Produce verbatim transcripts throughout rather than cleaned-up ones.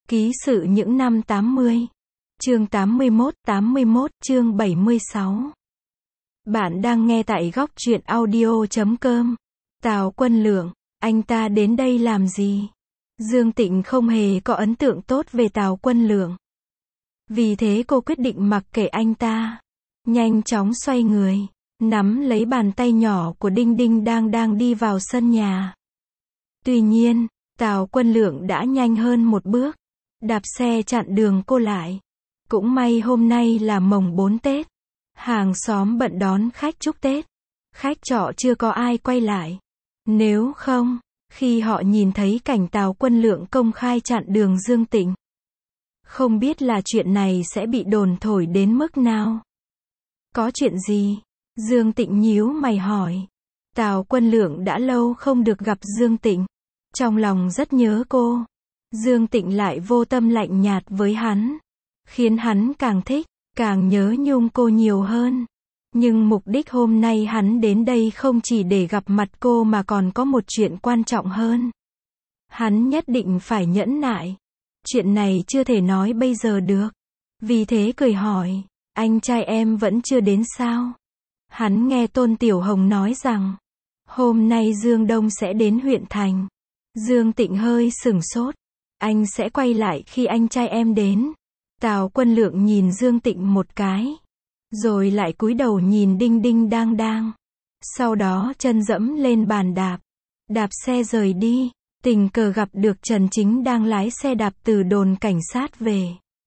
Ký sự những năm tám mươi. Chương tám mươi mốt, tám mươi mốt, chương bảy mươi sáu. Bạn đang nghe tại góc truyện audio chấm com. Tào Quân Lượng, anh ta đến đây làm gì? Dương Tịnh không hề có ấn tượng tốt về Tào Quân Lượng. Vì thế cô quyết định mặc kệ anh ta. Nhanh chóng xoay người, nắm lấy bàn tay nhỏ của Đinh Đinh đang đang đi vào sân nhà. Tuy nhiên, Tào Quân Lượng đã nhanh hơn một bước, đạp xe chặn đường cô lại. Cũng may hôm nay là mồng bốn Tết. Hàng xóm bận đón khách chúc Tết. Khách trọ chưa có ai quay lại. Nếu không, khi họ nhìn thấy cảnh Tào Quân Lượng công khai chặn đường Dương Tịnh, không biết là chuyện này sẽ bị đồn thổi đến mức nào. Có chuyện gì? Dương Tịnh nhíu mày hỏi. Tào Quân Lượng đã lâu không được gặp Dương Tịnh. Trong lòng rất nhớ cô. Dương Tịnh lại vô tâm lạnh nhạt với hắn, khiến hắn càng thích, càng nhớ nhung cô nhiều hơn. Nhưng mục đích hôm nay hắn đến đây không chỉ để gặp mặt cô mà còn có một chuyện quan trọng hơn. Hắn nhất định phải nhẫn nại. Chuyện này chưa thể nói bây giờ được. Vì thế cười hỏi, anh trai em vẫn chưa đến sao? Hắn nghe Tôn Tiểu Hồng nói rằng, hôm nay Dương Đông sẽ đến huyện thành. Dương Tịnh hơi sửng sốt. Anh sẽ quay lại khi anh trai em đến. Tào Quân Lượng nhìn Dương Tịnh một cái, rồi lại cúi đầu nhìn Đinh Đinh đang đang. Sau đó chân dẫm lên bàn đạp, đạp xe rời đi. Tình cờ gặp được Trần Chính đang lái xe đạp từ đồn cảnh sát về.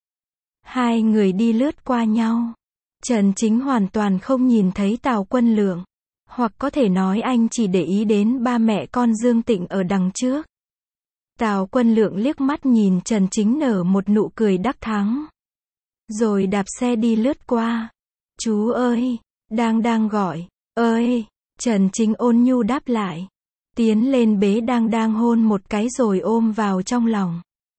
Hai người đi lướt qua nhau. Trần Chính hoàn toàn không nhìn thấy Tào Quân Lượng, hoặc có thể nói anh chỉ để ý đến ba mẹ con Dương Tịnh ở đằng trước. Tào Quân Lượng liếc mắt nhìn Trần Chính nở một nụ cười đắc thắng, rồi đạp xe đi lướt qua. Chú ơi, đang đang gọi, ơi, Trần Chính ôn nhu đáp lại. Tiến lên bế đang đang hôn một cái rồi ôm vào trong lòng.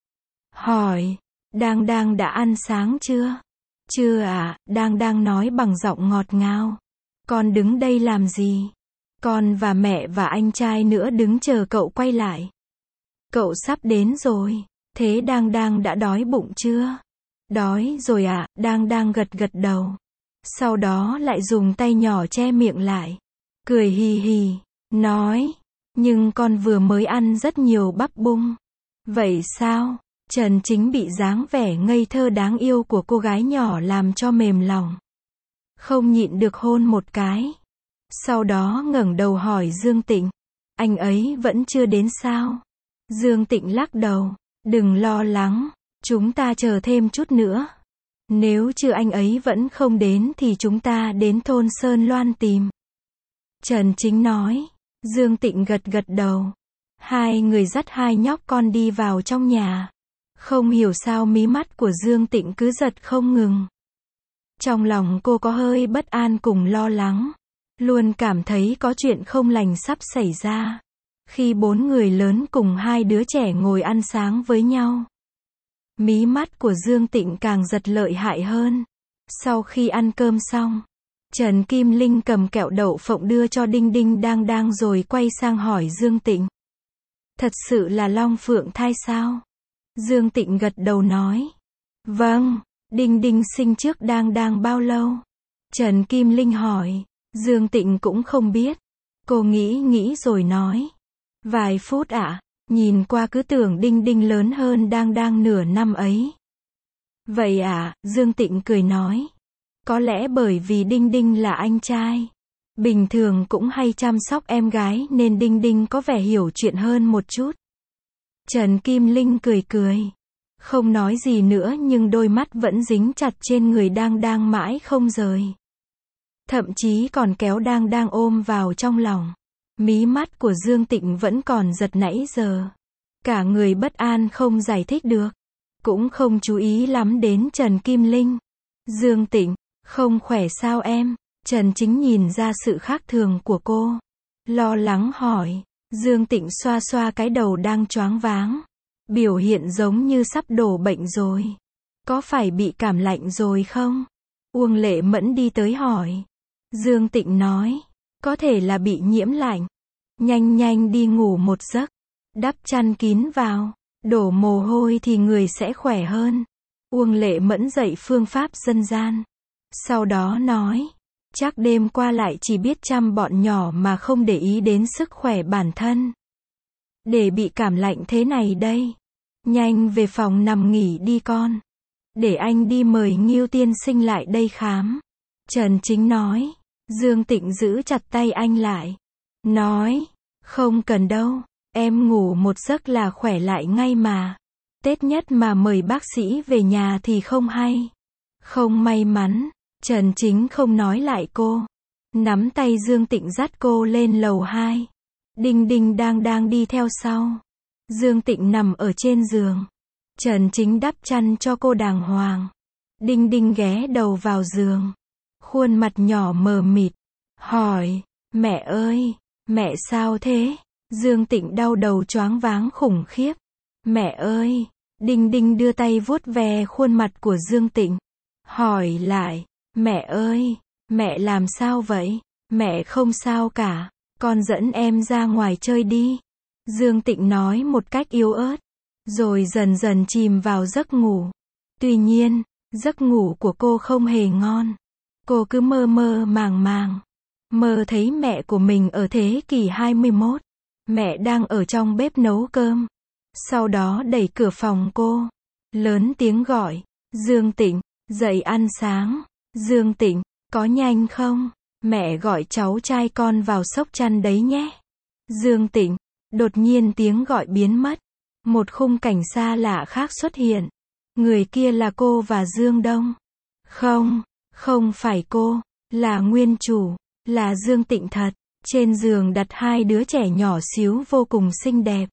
Hỏi, đang đang đã ăn sáng chưa? Chưa ạ, đang đang nói bằng giọng ngọt ngào. Con đứng đây làm gì? Con và mẹ và anh trai nữa đứng chờ cậu quay lại. Cậu sắp đến rồi, thế đang đang đã đói bụng chưa? Đói rồi ạ, đang đang gật gật đầu. Sau đó lại dùng tay nhỏ che miệng lại, cười hì hì, nói, nhưng con vừa mới ăn rất nhiều bắp bung. Vậy sao? Trần Chính bị dáng vẻ ngây thơ đáng yêu của cô gái nhỏ làm cho mềm lòng, không nhịn được hôn một cái. Sau đó ngẩng đầu hỏi Dương Tịnh, anh ấy vẫn chưa đến sao? Dương Tịnh lắc đầu, đừng lo lắng, chúng ta chờ thêm chút nữa. Nếu chưa anh ấy vẫn không đến thì chúng ta đến thôn Sơn Loan tìm. Trần Chính nói. Dương Tịnh gật gật đầu. Hai người dắt hai nhóc con đi vào trong nhà. Không hiểu sao mí mắt của Dương Tịnh cứ giật không ngừng. Trong lòng cô có hơi bất an cùng lo lắng. Luôn cảm thấy có chuyện không lành sắp xảy ra. Khi bốn người lớn cùng hai đứa trẻ ngồi ăn sáng với nhau, mí mắt của Dương Tịnh càng giật lợi hại hơn. Sau khi ăn cơm xong, Trần Kim Linh cầm kẹo đậu phộng đưa cho Đinh Đinh đang đang rồi quay sang hỏi Dương Tịnh. Thật sự là Long Phượng thai sao? Dương Tịnh gật đầu nói. Vâng, Đinh Đinh sinh trước đang đang bao lâu? Trần Kim Linh hỏi. Dương Tịnh cũng không biết. Cô nghĩ nghĩ rồi nói. Vài phút ạ, à, nhìn qua cứ tưởng Đinh Đinh lớn hơn đang đang nửa năm ấy. Vậy à, Dương Tịnh cười nói. Có lẽ bởi vì Đinh Đinh là anh trai, bình thường cũng hay chăm sóc em gái nên Đinh Đinh có vẻ hiểu chuyện hơn một chút. Trần Kim Linh cười cười, không nói gì nữa nhưng đôi mắt vẫn dính chặt trên người đang đang mãi không rời. Thậm chí còn kéo đang đang ôm vào trong lòng. Mí mắt của Dương Tịnh vẫn còn giật nãy giờ. Cả người bất an không giải thích được. Cũng không chú ý lắm đến Trần Kim Linh. Dương Tịnh, không khỏe sao em? Trần Chính nhìn ra sự khác thường của cô, lo lắng hỏi. Dương Tịnh xoa xoa cái đầu đang choáng váng. Biểu hiện giống như sắp đổ bệnh rồi. Có phải bị cảm lạnh rồi không? Uông Lệ Mẫn đi tới hỏi. Dương Tịnh nói, có thể là bị nhiễm lạnh. Nhanh nhanh đi ngủ một giấc, đắp chăn kín vào. Đổ mồ hôi thì người sẽ khỏe hơn. Uông Lệ Mẫn dạy phương pháp dân gian. Sau đó nói, chắc đêm qua lại chỉ biết chăm bọn nhỏ mà không để ý đến sức khỏe bản thân. Để bị cảm lạnh thế này đây. Nhanh về phòng nằm nghỉ đi con. Để anh đi mời Ngưu tiên sinh lại đây khám. Trần Chính nói. Dương Tịnh giữ chặt tay anh lại. Nói, không cần đâu, em ngủ một giấc là khỏe lại ngay mà. Tết nhất mà mời bác sĩ về nhà thì không hay. Không may mắn, Trần Chính không nói lại cô. Nắm tay Dương Tịnh dắt cô lên lầu hai. Đinh Đinh đang đang đi theo sau. Dương Tịnh nằm ở trên giường. Trần Chính đắp chăn cho cô đàng hoàng. Đinh Đinh ghé đầu vào giường. Khuôn mặt nhỏ mờ mịt. Hỏi, mẹ ơi, mẹ sao thế? Dương Tịnh đau đầu choáng váng khủng khiếp. Mẹ ơi, Đinh Đinh đưa tay vuốt ve khuôn mặt của Dương Tịnh. Hỏi lại, mẹ ơi, mẹ làm sao vậy? Mẹ không sao cả, con dẫn em ra ngoài chơi đi. Dương Tịnh nói một cách yếu ớt, rồi dần dần chìm vào giấc ngủ. Tuy nhiên, giấc ngủ của cô không hề ngon. Cô cứ mơ mơ màng màng. Mơ thấy mẹ của mình ở thế kỷ hai mươi mốt. Mẹ đang ở trong bếp nấu cơm. Sau đó đẩy cửa phòng cô. Lớn tiếng gọi. Dương Tịnh, dậy ăn sáng. Dương Tịnh, có nhanh không? Mẹ gọi cháu trai con vào xốc chăn đấy nhé. Dương Tịnh, đột nhiên tiếng gọi biến mất. Một khung cảnh xa lạ khác xuất hiện. Người kia là cô và Dương Đông. Không, không phải cô, là nguyên chủ, là Dương Tịnh thật. Trên giường đặt hai đứa trẻ nhỏ xíu vô cùng xinh đẹp.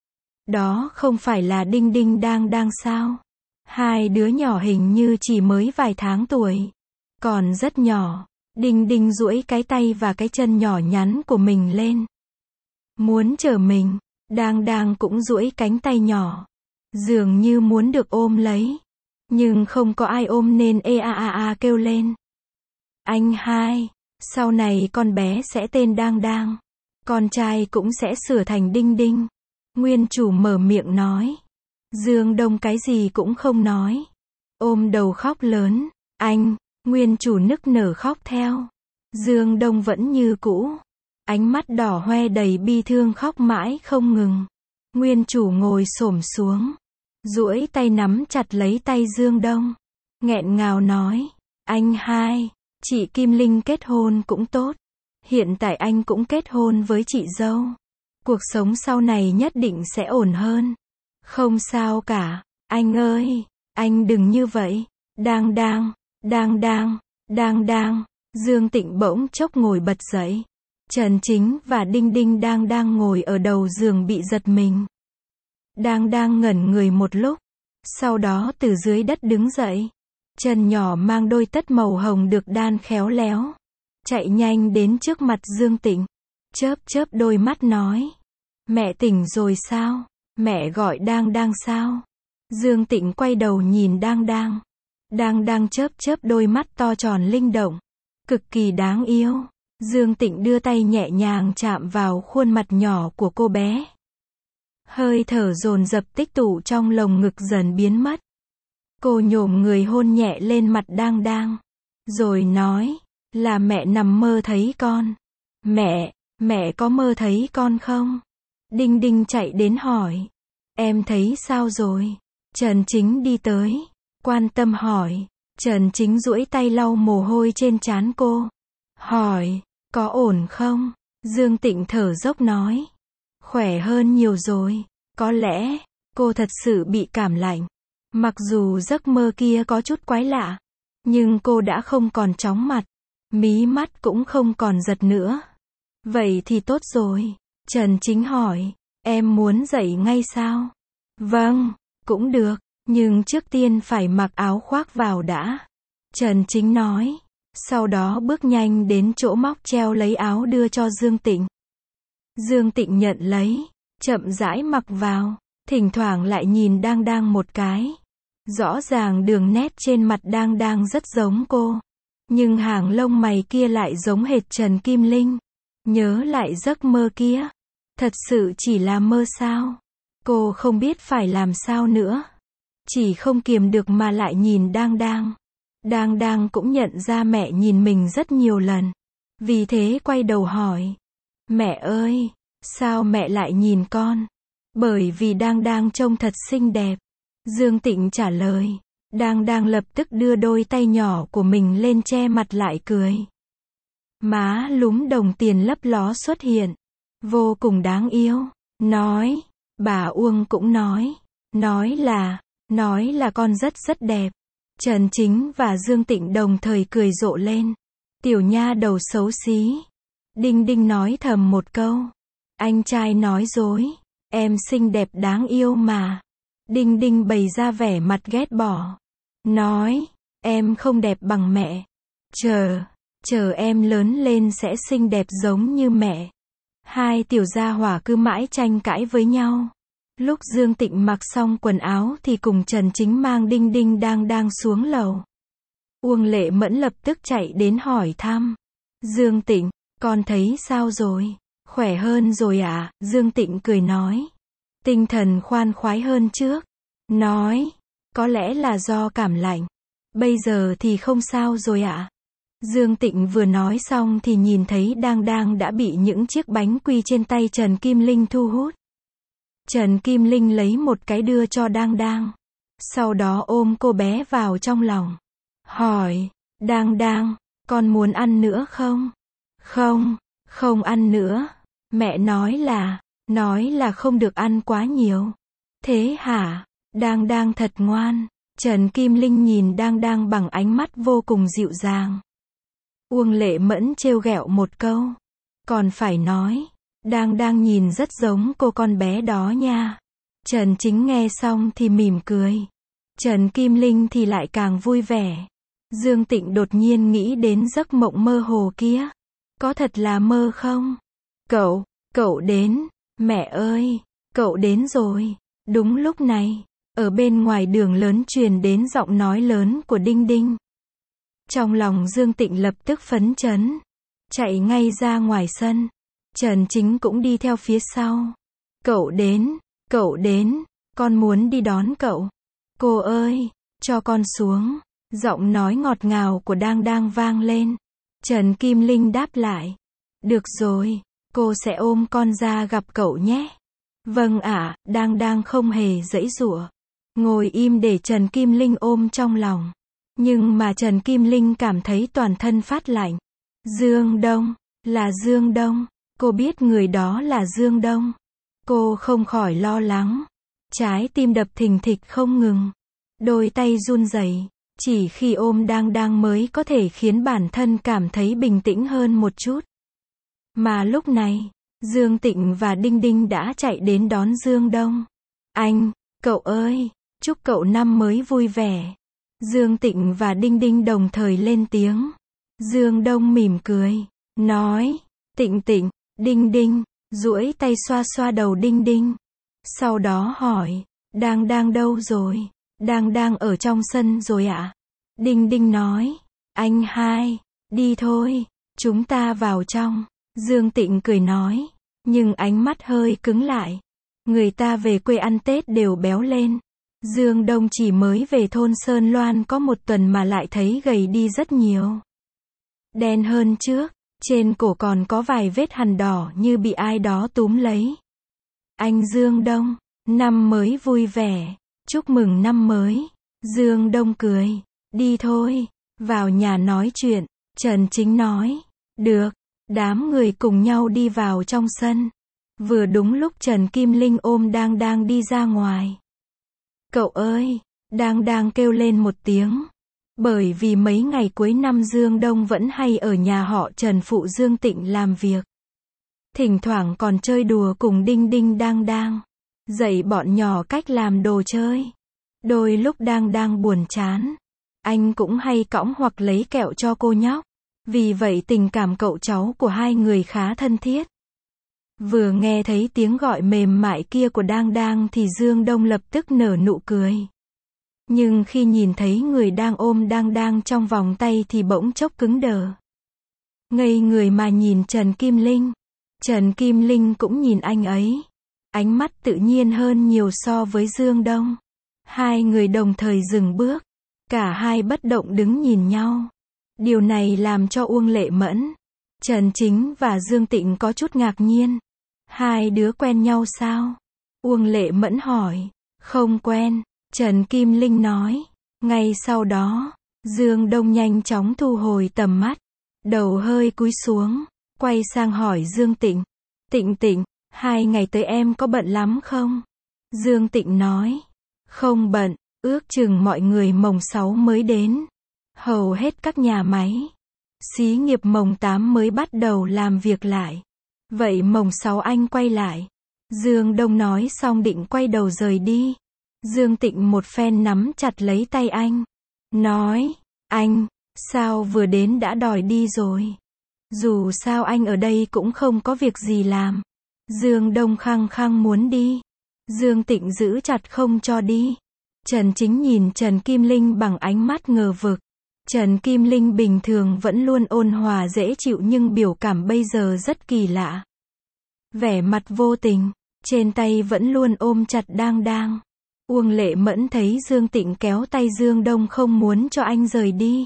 Đó không phải là Đinh Đinh đang đang sao? Hai đứa nhỏ hình như chỉ mới vài tháng tuổi. Còn rất nhỏ. Đinh Đinh duỗi cái tay và cái chân nhỏ nhắn của mình lên. Muốn chở mình. Đang đang cũng duỗi cánh tay nhỏ. Dường như muốn được ôm lấy. Nhưng không có ai ôm nên ê a a a kêu lên. Anh hai, sau này con bé sẽ tên Đang Đang. Con trai cũng sẽ sửa thành Đinh Đinh. Nguyên chủ mở miệng nói. Dương Đông cái gì cũng không nói. Ôm đầu khóc lớn. Anh, nguyên chủ nức nở khóc theo. Dương Đông vẫn như cũ. Ánh mắt đỏ hoe đầy bi thương khóc mãi không ngừng. Nguyên chủ ngồi xổm xuống. Duỗi tay nắm chặt lấy tay Dương Đông. Nghẹn ngào nói. Anh hai, chị Kim Linh kết hôn cũng tốt. Hiện tại anh cũng kết hôn với chị dâu. Cuộc sống sau này nhất định sẽ ổn hơn. Không sao cả, anh ơi, anh đừng như vậy. Đang đang, đang đang, đang đang. Dương Tịnh bỗng chốc ngồi bật dậy. Trần Chính và Đinh Đinh đang đang ngồi ở đầu giường bị giật mình. Đang đang ngẩn người một lúc. Sau đó từ dưới đất đứng dậy. Chân nhỏ mang đôi tất màu hồng được đan khéo léo. Chạy nhanh đến trước mặt Dương Tịnh. Chớp chớp đôi mắt nói. Mẹ tỉnh rồi sao? Mẹ gọi Đang Đang sao? Dương Tịnh quay đầu nhìn Đang Đang. Đang Đang chớp chớp đôi mắt to tròn linh động. Cực kỳ đáng yêu. Dương Tịnh đưa tay nhẹ nhàng chạm vào khuôn mặt nhỏ của cô bé. Hơi thở dồn dập tích tụ trong lồng ngực dần biến mất. Cô nhổm người hôn nhẹ lên mặt Đang Đang. Rồi nói, là mẹ nằm mơ thấy con. Mẹ, mẹ có mơ thấy con không? Đinh Đinh chạy đến hỏi. Em thấy sao rồi? Trần Chính đi tới. Quan tâm hỏi. Trần Chính duỗi tay lau mồ hôi trên trán cô. Hỏi, có ổn không? Dương Tịnh thở dốc nói. Khỏe hơn nhiều rồi. Có lẽ, cô thật sự bị cảm lạnh. Mặc dù giấc mơ kia có chút quái lạ. Nhưng cô đã không còn chóng mặt. Mí mắt cũng không còn giật nữa. Vậy thì tốt rồi. Trần Chính hỏi. Em muốn dậy ngay sao? Vâng, cũng được. Nhưng trước tiên phải mặc áo khoác vào đã. Trần Chính nói. Sau đó bước nhanh đến chỗ móc treo lấy áo đưa cho Dương Tịnh. Dương Tịnh nhận lấy. Chậm rãi mặc vào. Thỉnh thoảng lại nhìn Đang Đang một cái. Rõ ràng đường nét trên mặt Đang Đang rất giống cô. Nhưng hàng lông mày kia lại giống hệt Trần Kim Linh. Nhớ lại giấc mơ kia. Thật sự chỉ là mơ sao? Cô không biết phải làm sao nữa. Chỉ không kiềm được mà lại nhìn Đang Đang. Đang Đang cũng nhận ra mẹ nhìn mình rất nhiều lần. Vì thế quay đầu hỏi. Mẹ ơi, sao mẹ lại nhìn con? Bởi vì Đang Đang trông thật xinh đẹp. Dương Tịnh trả lời. Đang Đang lập tức đưa đôi tay nhỏ của mình lên che mặt lại cười. Má lúm đồng tiền lấp ló xuất hiện. Vô cùng đáng yêu. Nói. Bà Uông cũng nói. Nói là. Nói là con rất rất đẹp. Trần Chính và Dương Tịnh đồng thời cười rộ lên. Tiểu nha đầu xấu xí. Đinh Đinh nói thầm một câu. Anh trai nói dối. Em xinh đẹp đáng yêu mà. Đinh Đinh bày ra vẻ mặt ghét bỏ. Nói. Em không đẹp bằng mẹ. Chờ. Chờ em lớn lên sẽ xinh đẹp giống như mẹ. Hai tiểu gia hỏa cứ mãi tranh cãi với nhau. Lúc Dương Tịnh mặc xong quần áo thì cùng Trần Chính mang Đinh Đinh Đang Đang xuống lầu. Uông Lệ Mẫn lập tức chạy đến hỏi thăm. Dương Tịnh, con thấy sao rồi? Khỏe hơn rồi à? Dương Tịnh cười nói. Tinh thần khoan khoái hơn trước. Nói, có lẽ là do cảm lạnh. Bây giờ thì không sao rồi ạ. À? Dương Tịnh vừa nói xong thì nhìn thấy Đang Đang đã bị những chiếc bánh quy trên tay Trần Kim Linh thu hút. Trần Kim Linh lấy một cái đưa cho Đang Đang. Sau đó ôm cô bé vào trong lòng. Hỏi, Đang Đang, con muốn ăn nữa không? Không, không ăn nữa. Mẹ nói là, nói là không được ăn quá nhiều. Thế hả? Đang Đang thật ngoan. Trần Kim Linh nhìn Đang Đang bằng ánh mắt vô cùng dịu dàng. Uông Lệ Mẫn trêu ghẹo một câu. Còn phải nói, Đang Đang nhìn rất giống cô con bé đó nha. Trần Chính nghe xong thì mỉm cười. Trần Kim Linh thì lại càng vui vẻ. Dương Tịnh đột nhiên nghĩ đến giấc mộng mơ hồ kia. Có thật là mơ không? Cậu, cậu đến. Mẹ ơi, cậu đến rồi. Đúng lúc này, ở bên ngoài đường lớn truyền đến giọng nói lớn của Đinh Đinh. Trong lòng Dương Tịnh lập tức phấn chấn. Chạy ngay ra ngoài sân. Trần Chính cũng đi theo phía sau. Cậu đến, cậu đến, con muốn đi đón cậu. Cô ơi, cho con xuống. Giọng nói ngọt ngào của Đang Đang vang lên. Trần Kim Linh đáp lại. Được rồi, cô sẽ ôm con ra gặp cậu nhé. Vâng ạ, à, Đang Đang không hề giãy giụa. Ngồi im để Trần Kim Linh ôm trong lòng. Nhưng mà Trần Kim Linh cảm thấy toàn thân phát lạnh. Dương Đông, là Dương Đông. Cô biết người đó là Dương Đông. Cô không khỏi lo lắng. Trái tim đập thình thịch không ngừng. Đôi tay run rẩy. Chỉ khi ôm Đang Đang mới có thể khiến bản thân cảm thấy bình tĩnh hơn một chút. Mà lúc này, Dương Tịnh và Đinh Đinh đã chạy đến đón Dương Đông. Anh, cậu ơi, chúc cậu năm mới vui vẻ. Dương Tịnh và Đinh Đinh đồng thời lên tiếng. Dương Đông mỉm cười, nói, Tịnh Tịnh, Đinh Đinh, duỗi tay xoa xoa đầu Đinh Đinh. Sau đó hỏi, Đang Đang đâu rồi? Đang Đang ở trong sân rồi ạ. À? Đinh Đinh nói, anh hai, đi thôi, chúng ta vào trong. Dương Tịnh cười nói, nhưng ánh mắt hơi cứng lại. Người ta về quê ăn Tết đều béo lên. Dương Đông chỉ mới về thôn Sơn Loan có một tuần mà lại thấy gầy đi rất nhiều. Đen hơn trước, trên cổ còn có vài vết hằn đỏ như bị ai đó túm lấy. Anh Dương Đông, năm mới vui vẻ, chúc mừng năm mới. Dương Đông cười, đi thôi, vào nhà nói chuyện. Trần Chính nói, được, đám người cùng nhau đi vào trong sân. Vừa đúng lúc Trần Kim Linh ôm Đang Đang đi ra ngoài. Cậu ơi, Đang Đang kêu lên một tiếng. Bởi vì mấy ngày cuối năm Dương Đông vẫn hay ở nhà họ Trần phụ Dương Tịnh làm việc. Thỉnh thoảng còn chơi đùa cùng Đinh Đinh Đang Đang. Dạy bọn nhỏ cách làm đồ chơi. Đôi lúc Đang Đang buồn chán, anh cũng hay cõng hoặc lấy kẹo cho cô nhóc. Vì vậy tình cảm cậu cháu của hai người khá thân thiết. Vừa nghe thấy tiếng gọi mềm mại kia của Đang Đang thì Dương Đông lập tức nở nụ cười. Nhưng khi nhìn thấy người đang ôm Đang Đang trong vòng tay thì bỗng chốc cứng đờ. Ngây người mà nhìn Trần Kim Linh. Trần Kim Linh cũng nhìn anh ấy. ánh mắt tự nhiên hơn nhiều so với Dương Đông. Hai người đồng thời dừng bước, cả hai bất động đứng nhìn nhau. Điều này làm cho Uông Lệ Mẫn, Trần Chính và Dương Tịnh có chút ngạc nhiên. Hai đứa quen nhau sao? Uông Lệ Mẫn hỏi. Không quen, Trần Kim Linh nói. Ngay sau đó, Dương Đông nhanh chóng thu hồi tầm mắt, đầu hơi cúi xuống, quay sang hỏi Dương Tịnh. Tịnh Tịnh, hai ngày tới em có bận lắm không? Dương Tịnh nói. Không bận, ước chừng mọi người mồng sáu mới đến. Hầu hết các nhà máy, xí nghiệp mồng tám mới bắt đầu làm việc lại. Vậy mồng sáu anh quay lại. Dương Đông nói xong định quay đầu rời đi. Dương Tịnh một phen nắm chặt lấy tay anh. Nói, anh, sao vừa đến đã đòi đi rồi? Dù sao anh ở đây cũng không có việc gì làm. Dương Đông khăng khăng muốn đi. Dương Tịnh giữ chặt không cho đi. Trần Chính nhìn Trần Kim Linh bằng ánh mắt ngờ vực. Trần Kim Linh bình thường vẫn luôn ôn hòa dễ chịu nhưng biểu cảm bây giờ rất kỳ lạ. Vẻ mặt vô tình, trên tay vẫn luôn ôm chặt Đang Đang. Uông Lệ Mẫn thấy Dương Tịnh kéo tay Dương Đông không muốn cho anh rời đi.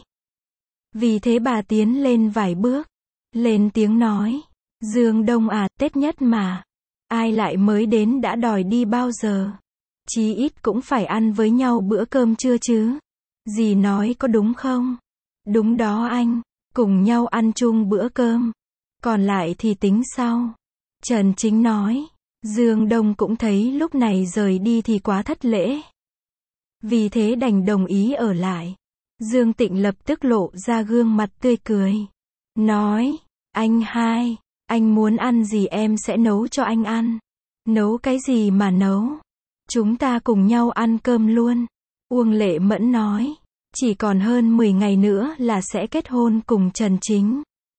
Vì thế bà tiến lên vài bước, lên tiếng nói. Dương Đông à, Tết nhất mà. Ai lại mới đến đã đòi đi bao giờ? Chí ít cũng phải ăn với nhau bữa cơm trưa chứ. Dì nói có đúng không? Đúng đó anh, cùng nhau ăn chung bữa cơm. Còn lại thì tính sau. Trần Chính nói. Dương Đông cũng thấy lúc này rời đi thì quá thất lễ. Vì thế đành đồng ý ở lại. Dương Tịnh lập tức lộ ra gương mặt tươi cười. Nói, anh hai, anh muốn ăn gì em sẽ nấu cho anh ăn. Nấu cái gì mà nấu? Chúng ta cùng nhau ăn cơm luôn. Uông Lệ Mẫn nói. Chỉ còn hơn mười ngày nữa là sẽ kết hôn cùng Trần Chính.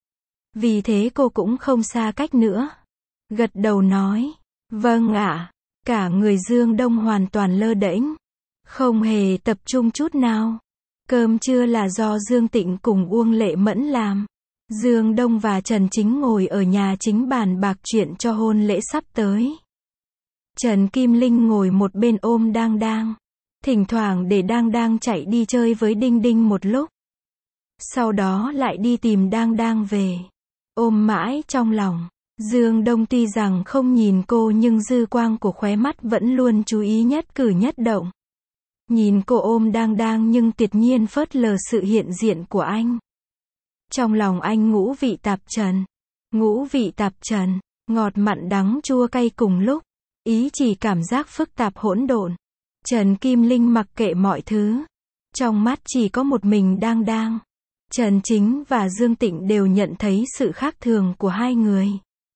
Vì thế cô cũng không xa cách nữa. Gật đầu nói. Vâng ạ. Cả người Dương Đông hoàn toàn lơ đễnh, không hề tập trung chút nào. Cơm trưa là do Dương Tịnh cùng Uông Lệ Mẫn làm. Dương Đông và Trần Chính ngồi ở nhà chính bàn bạc chuyện cho hôn lễ sắp tới. Trần Kim Linh ngồi một bên ôm Đang Đang. Thỉnh thoảng để Đang Đang chạy đi chơi với Đinh Đinh một lúc. Sau đó lại đi tìm Đang Đang về. Ôm mãi trong lòng. Dương Đông tuy rằng không nhìn cô nhưng dư quang của khóe mắt vẫn luôn chú ý nhất cử nhất động. Nhìn cô ôm Đang Đang nhưng tuyệt nhiên phớt lờ sự hiện diện của anh. Trong lòng anh ngũ vị tạp trần. Ngũ vị tạp trần, ngọt mặn đắng chua cay cùng lúc. Ý chỉ cảm giác phức tạp hỗn độn. Trần Kim Linh mặc kệ mọi thứ. Trong mắt chỉ có một mình Đang Đang. Trần Chính và Dương Tịnh đều nhận thấy sự khác thường của hai người.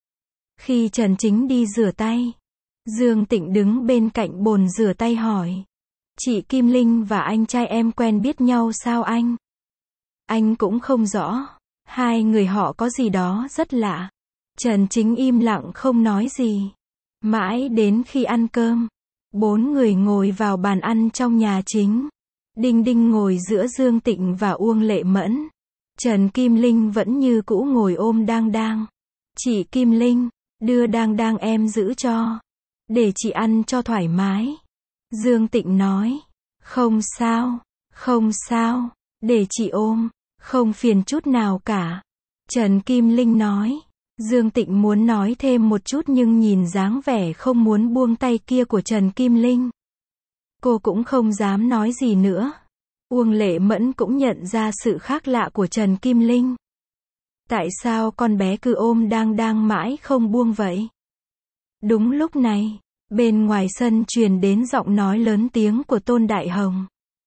Khi Trần Chính đi rửa tay, Dương Tịnh đứng bên cạnh bồn rửa tay hỏi. Chị Kim Linh và anh trai em quen biết nhau sao anh? Anh cũng không rõ. Hai người họ có gì đó rất lạ. Trần Chính im lặng không nói gì. Mãi đến khi ăn cơm, bốn người ngồi vào bàn ăn trong nhà chính. Đinh Đinh ngồi giữa Dương Tịnh và Uông Lệ Mẫn. Trần Kim Linh vẫn như cũ ngồi ôm Đang Đang. Chị Kim Linh, đưa Đang Đang em giữ cho. Để chị ăn cho thoải mái. Dương Tịnh nói. Không sao, không sao, để chị ôm, không phiền chút nào cả. Trần Kim Linh nói. Dương Tịnh muốn nói thêm một chút nhưng nhìn dáng vẻ không muốn buông tay kia của Trần Kim Linh. Cô cũng không dám nói gì nữa. Uông Lệ Mẫn cũng nhận ra sự khác lạ của Trần Kim Linh. Tại sao con bé cứ ôm Đang Đang mãi không buông vậy? Đúng lúc này, bên ngoài sân truyền đến giọng nói lớn tiếng của Tôn Đại Hồng.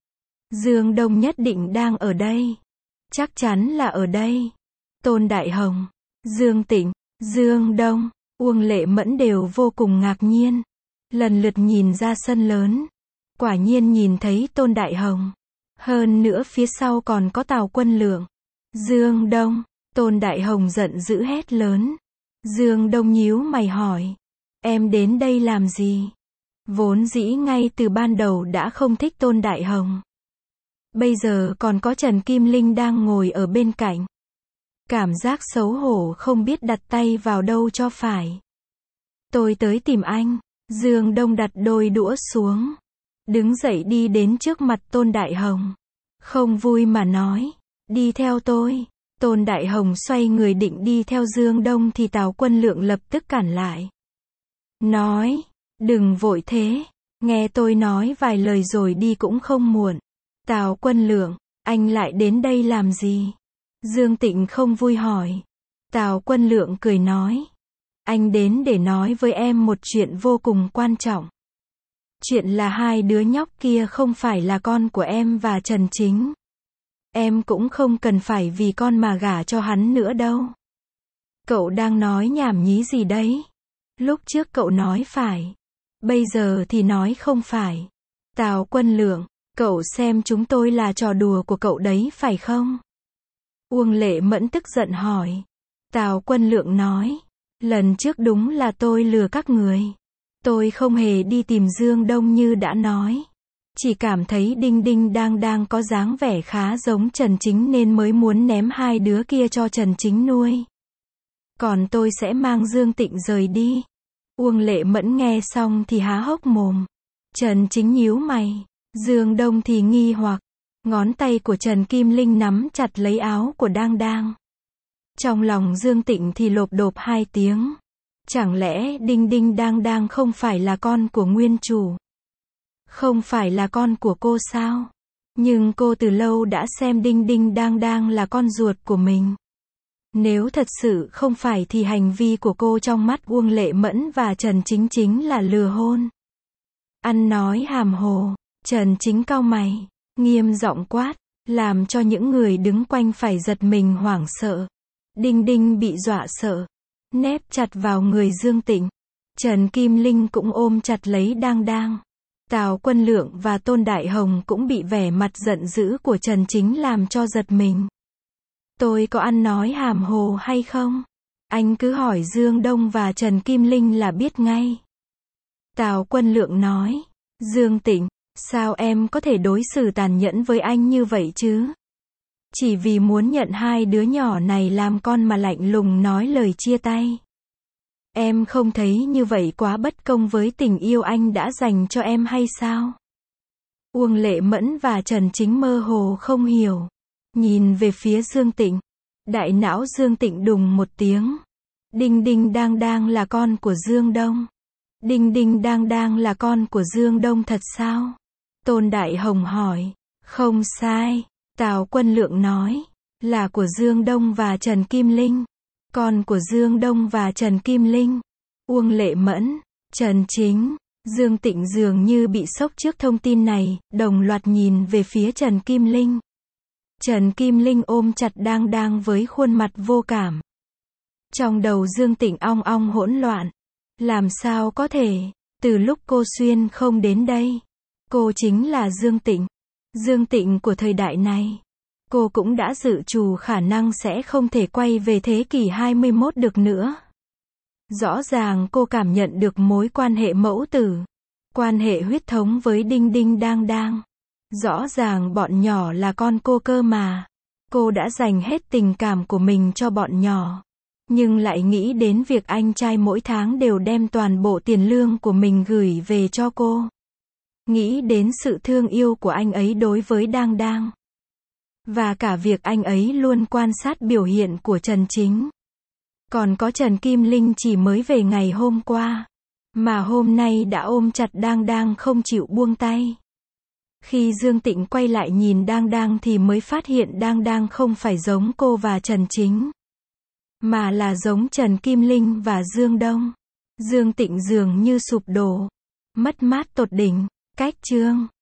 Dương Đông nhất định đang ở đây. Chắc chắn là ở đây. Tôn Đại Hồng, Dương Tịnh, Dương Đông, Uông Lệ Mẫn đều vô cùng ngạc nhiên. Lần lượt nhìn ra sân lớn. Quả nhiên nhìn thấy Tôn Đại Hồng. Hơn nữa phía sau còn có Tào Quân Lượng. Dương Đông, Tôn Đại Hồng giận dữ hét lớn. Dương Đông nhíu mày hỏi. Em đến đây làm gì? Vốn dĩ ngay từ ban đầu đã không thích Tôn Đại Hồng. Bây giờ còn có Trần Kim Linh đang ngồi ở bên cạnh. Cảm giác xấu hổ không biết đặt tay vào đâu cho phải. Tôi tới tìm anh. Dương Đông đặt đôi đũa xuống, đứng dậy đi đến trước mặt Tôn Đại Hồng. Không vui mà nói, đi theo tôi. Tôn Đại Hồng xoay người định đi theo Dương Đông thì Tào Quân Lượng lập tức cản lại. Nói, đừng vội thế, nghe tôi nói vài lời rồi đi cũng không muộn. Tào Quân Lượng, anh lại đến đây làm gì? Dương Tịnh không vui hỏi. Tào Quân Lượng cười nói, anh đến để nói với em một chuyện vô cùng quan trọng. Chuyện là hai đứa nhóc kia không phải là con của em và Trần Chính. Em cũng không cần phải vì con mà gả cho hắn nữa đâu. Cậu đang nói nhảm nhí gì đấy? Lúc trước cậu nói phải, bây giờ thì nói không phải. Tào Quân Lượng, cậu xem chúng tôi là trò đùa của cậu đấy phải không? Uông Lệ Mẫn tức giận hỏi. Tào Quân Lượng nói, lần trước đúng là tôi lừa các người. Tôi không hề đi tìm Dương Đông như đã nói. Chỉ cảm thấy Đinh Đinh đang đang có dáng vẻ khá giống Trần Chính nên mới muốn ném hai đứa kia cho Trần Chính nuôi. Còn tôi sẽ mang Dương Tịnh rời đi. Uông Lệ Mẫn nghe xong thì há hốc mồm. Trần Chính nhíu mày. Dương Đông thì nghi hoặc. Ngón tay của Trần Kim Linh nắm chặt lấy áo của Đang Đang. Trong lòng Dương Tịnh thì lộp độp hai tiếng. Chẳng lẽ Đinh Đinh Đang Đang không phải là con của nguyên chủ? Không phải là con của cô sao? Nhưng cô từ lâu đã xem Đinh Đinh Đang Đang là con ruột của mình. Nếu thật sự không phải thì hành vi của cô trong mắt Uông Lệ Mẫn và Trần Chính chính là lừa hôn. Ăn nói hàm hồ, Trần Chính cau mày, nghiêm giọng quát, làm cho những người đứng quanh phải giật mình hoảng sợ. Đinh Đinh bị dọa sợ, nép chặt vào người Dương Tịnh. Trần Kim Linh cũng ôm chặt lấy Đang Đang. Tào Quân Lượng và Tôn Đại Hồng cũng bị vẻ mặt giận dữ của Trần Chính làm cho giật mình. Tôi có ăn nói hàm hồ hay không? Anh cứ hỏi Dương Đông và Trần Kim Linh là biết ngay. Tào Quân Lượng nói, Dương Tịnh, sao em có thể đối xử tàn nhẫn với anh như vậy chứ? Chỉ vì muốn nhận hai đứa nhỏ này làm con mà lạnh lùng nói lời chia tay. Em không thấy như vậy quá bất công với tình yêu anh đã dành cho em hay sao? Uông Lệ Mẫn và Trần Chính mơ hồ không hiểu. Nhìn về phía Dương Tịnh. Đại não Dương Tịnh đùng một tiếng. Đinh Đinh Đang Đang là con của Dương Đông. Đinh Đinh Đang Đang là con của Dương Đông thật sao? Tôn Đại Hồng hỏi. Không sai. Tào Quân Lượng nói. Là của Dương Đông và Trần Kim Linh. Con của Dương Đông và Trần Kim Linh. Uông Lệ Mẫn, Trần Chính, Dương Tịnh dường như bị sốc trước thông tin này, đồng loạt nhìn về phía Trần Kim Linh. Trần Kim Linh ôm chặt Đang Đang với khuôn mặt vô cảm. Trong đầu Dương Tịnh ong ong hỗn loạn. Làm sao có thể, từ lúc cô Xuyên không đến đây, cô chính là Dương Tịnh. Dương Tịnh của thời đại này. Cô cũng đã dự trù khả năng sẽ không thể quay về thế kỷ hai mươi mốt được nữa. Rõ ràng cô cảm nhận được mối quan hệ mẫu tử, quan hệ huyết thống với Đinh Đinh Đang Đang. Rõ ràng bọn nhỏ là con cô cơ mà. Cô đã dành hết tình cảm của mình cho bọn nhỏ. Nhưng lại nghĩ đến việc anh trai mỗi tháng đều đem toàn bộ tiền lương của mình gửi về cho cô. Nghĩ đến sự thương yêu của anh ấy đối với Đang Đang. Và cả việc anh ấy luôn quan sát biểu hiện của Trần Chính. Còn có Trần Kim Linh chỉ mới về ngày hôm qua. Mà hôm nay đã ôm chặt Đang Đang không chịu buông tay. Khi Dương Tịnh quay lại nhìn Đang Đang thì mới phát hiện Đang Đang không phải giống cô và Trần Chính. Mà là giống Trần Kim Linh và Dương Đông. Dương Tịnh dường như sụp đổ. Mất mát tột đỉnh. Cách chương.